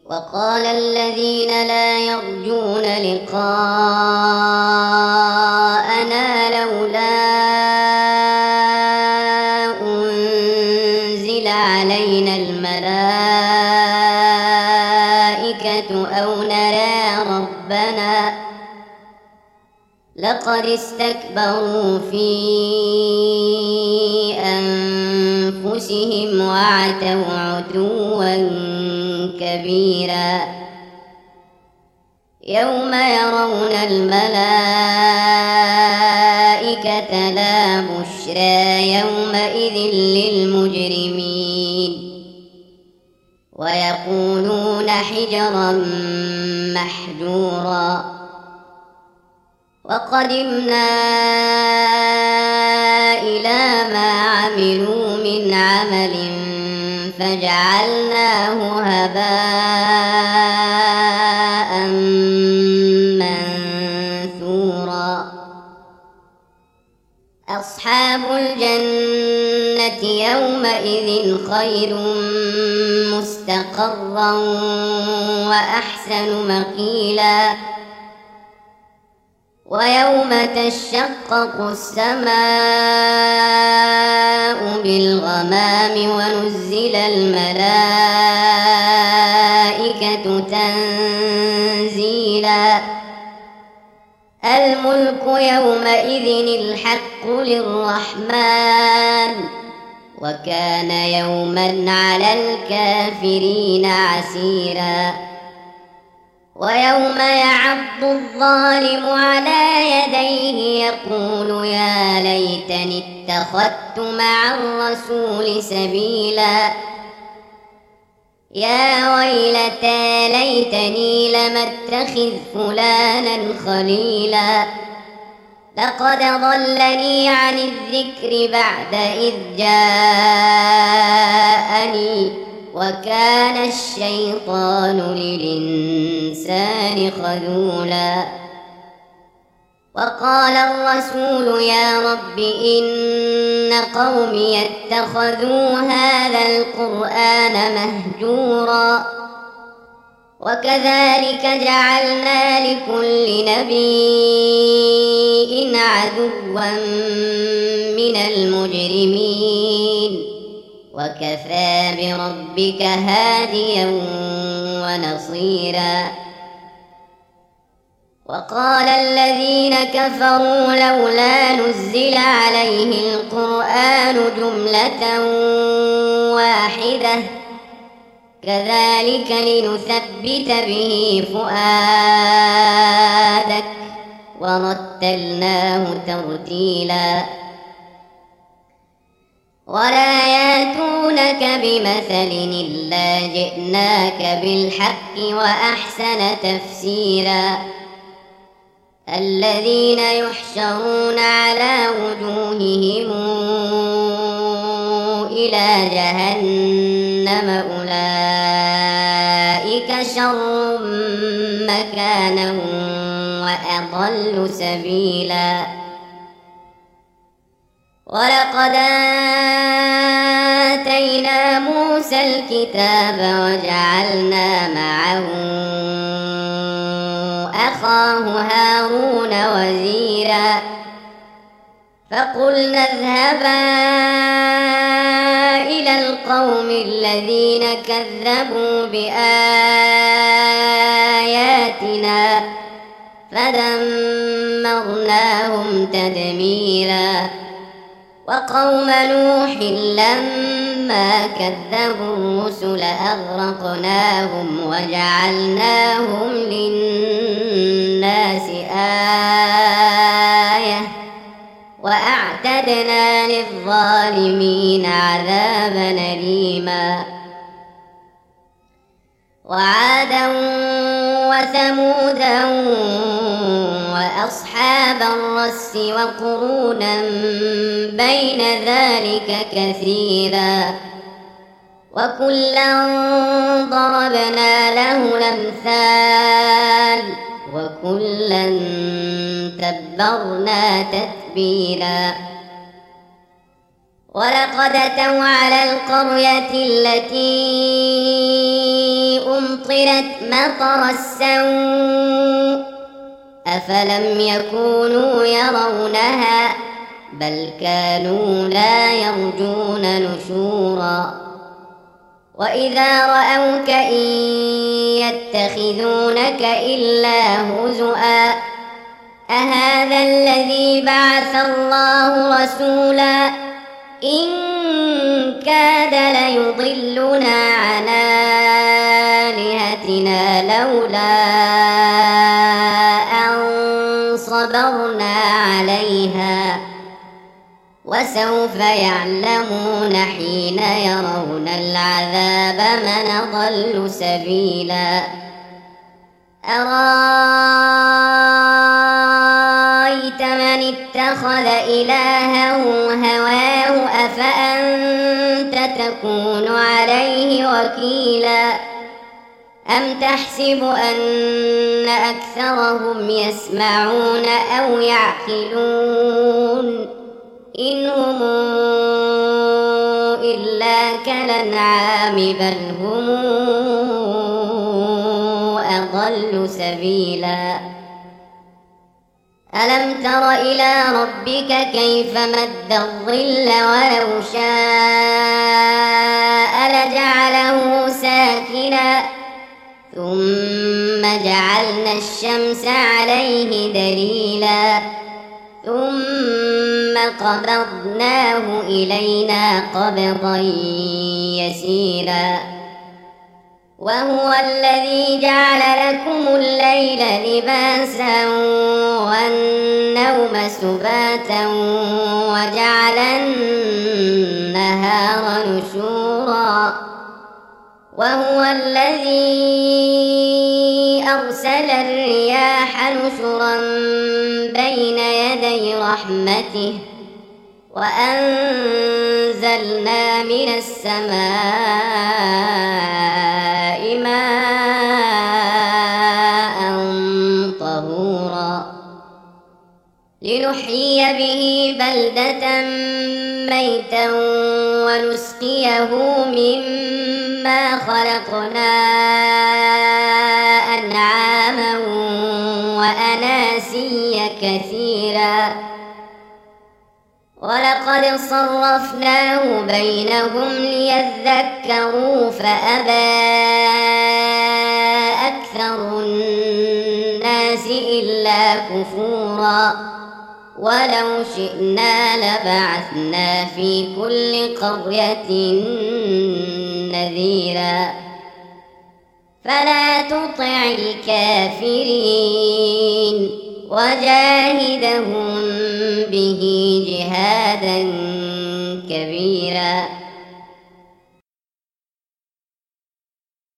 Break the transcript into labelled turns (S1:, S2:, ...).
S1: وقال الذين لا يرجون لقاءنا لولا أنزل علينا الملائكة أو نرى ربنا لقد استكبروا في أنفسهم وعتوا عتوا كبيرا يوم يرون الملائكة لا بشرى يومئذ للمجرمين ويقولون حجرا محجورا وقدمنا إلى ما عملوا من عمل فجعلناه هباء منثورا أصحاب الجنة يومئذ خير مستقرا وأحسن مقيلا ويوم تشقق السماء بالغمام ونزل الملائكة تنزيلا الملك يومئذ الحق للرحمن وكان يوما على الكافرين عسيرا ويوم يعض الظالم على يديه يقول يا ليتني اتخذت مع الرسول سبيلا يا ويلتى ليتني لم اتخذ فلانا خليلا لقد ضلني عن الذكر بعد إذ جاءني وكان الشيطان للإنسان خذولا وقال الرسول يا رب إن قومي اتخذوا هذا القرآن مهجورا وكذلك جعلنا لكل نبي عدوا من المجرمين وكفى بربك هاديا ونصيرا وقال الذين كفروا لولا نزل عليه القرآن جملة واحدة كذلك لنثبت به فؤادك ورتلناه ترتيلا ولا ياتونك بمثل إلا جئناك بالحق وأحسن تفسيرا الذين يحشرون على وجوههم إلى جهنم أولئك شر مكانا وأضل سبيلا ولقد آتينا موسى الكتاب وجعلنا معه أخاه هارون وزيرا فقلنا اذهبا إلى القوم الذين كذبوا بآياتنا فدمرناهم تدميرا وقوم نوح لما كذبوا الرسل أغرقناهم وجعلناهم للناس آية وأعتدنا للظالمين عذابا أليما وعادا وثمودا وأصحاب الرس وقرونا بين ذلك كثيرا وكلا ضربنا له الأمثال وكلا تبرنا تتبيرا ولقد أتوا على القرية التي أمطرت مطر السوء أفلم يكونوا يرونها بل كانوا لا يرجون نشورا وإذا رأوك إن يتخذونك إلا هزؤا أهذا الذي بعث الله رسولا إن كاد ليضلنا عن آلهتنا لولا أن صبرنا عليها وسوف يعلمون حين يرون العذاب من أضل سبيلا أرأيت من اتخذ إلهه هواه أفأنت تكون عليه وكيلا أم تحسب أن أكثرهم يسمعون أو يعقلون إن هم إلا كالأنعام بل هم أضل سبيلا ألم تر إلى ربك كيف مد الظل ولو شاء لجعله ساكنا ثم جعلنا الشمس عليه دليلا ثم قبضناه إلينا قبضا يسيرا وهو الذي جعل لكم الليل لباسا والنوم سباتا وجعل النهار نشورا وهو الذي أرسل الرياح نشرا بين يدي رحمته وأنزلنا من السماء ماء طهورا لنحيي به بلدة ميتا ونسقيه مما خلقنا أنعاما وأناسيا كثيرا ولقد صرفناه بينهم ليذكروا فأبى أكثر الناس إلا كفورا ولو شئنا لبعثنا في كل قرية نذيرا فلا تطع الكافرين وجاهدهم به جهادا كبيرا